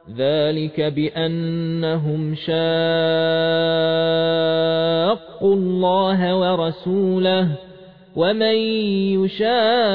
ذلك بأنهم شاقوا الله ورسوله ومن يشاق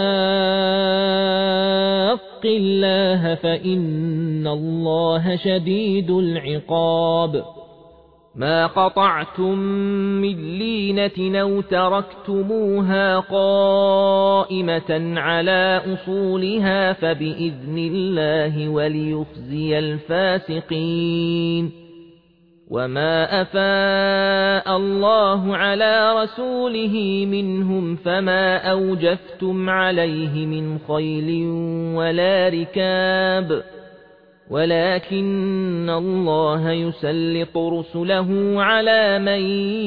الله فإن الله شديد العقاب ما قطعتم من لينة أو تركتموها قائمة على أصولها فبإذن الله وليخزي الفاسقين وما أفاء الله على رسوله منهم فما أوجفتم عليه من خيل ولا ركاب ولكن الله يسلط رسله على من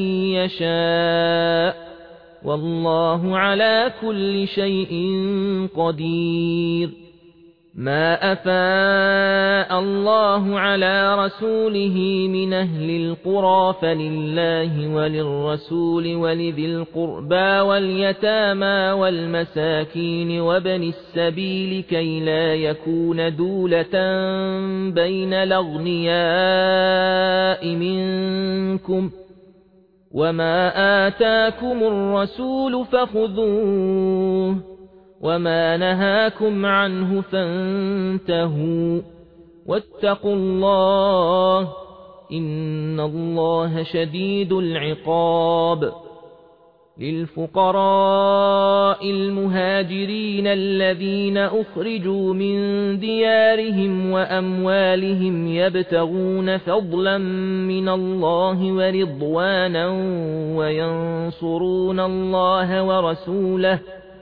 يشاء والله على كل شيء قدير ما أفاء الله على رسوله من أهل القرى فلله وللرسول ولذي القربى واليتامى والمساكين وابن السبيل كي لا يكون دولة بين الأغنياء منكم وما آتاكم الرسول فخذوه وما نهاكم عنه فانتهوا واتقوا الله إن الله شديد العقاب للفقراء المهاجرين الذين أخرجوا من ديارهم وأموالهم يبتغون فضلا من الله ورضوانا وينصرون الله ورسوله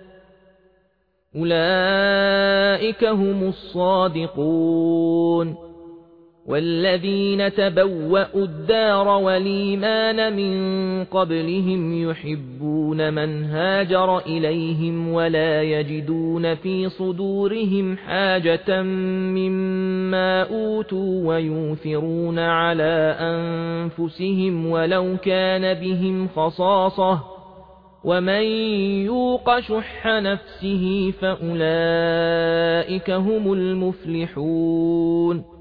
أولئك هم الصادقون والذين تبوأوا الدار والإيمان من قبلهم يحبون من هاجر إليهم ولا يجدون في صدورهم حاجة مما أوتوا ويؤثرون على أنفسهم ولو كان بهم خصاصة ومن يوق شح نفسه فأولئك هم المفلحون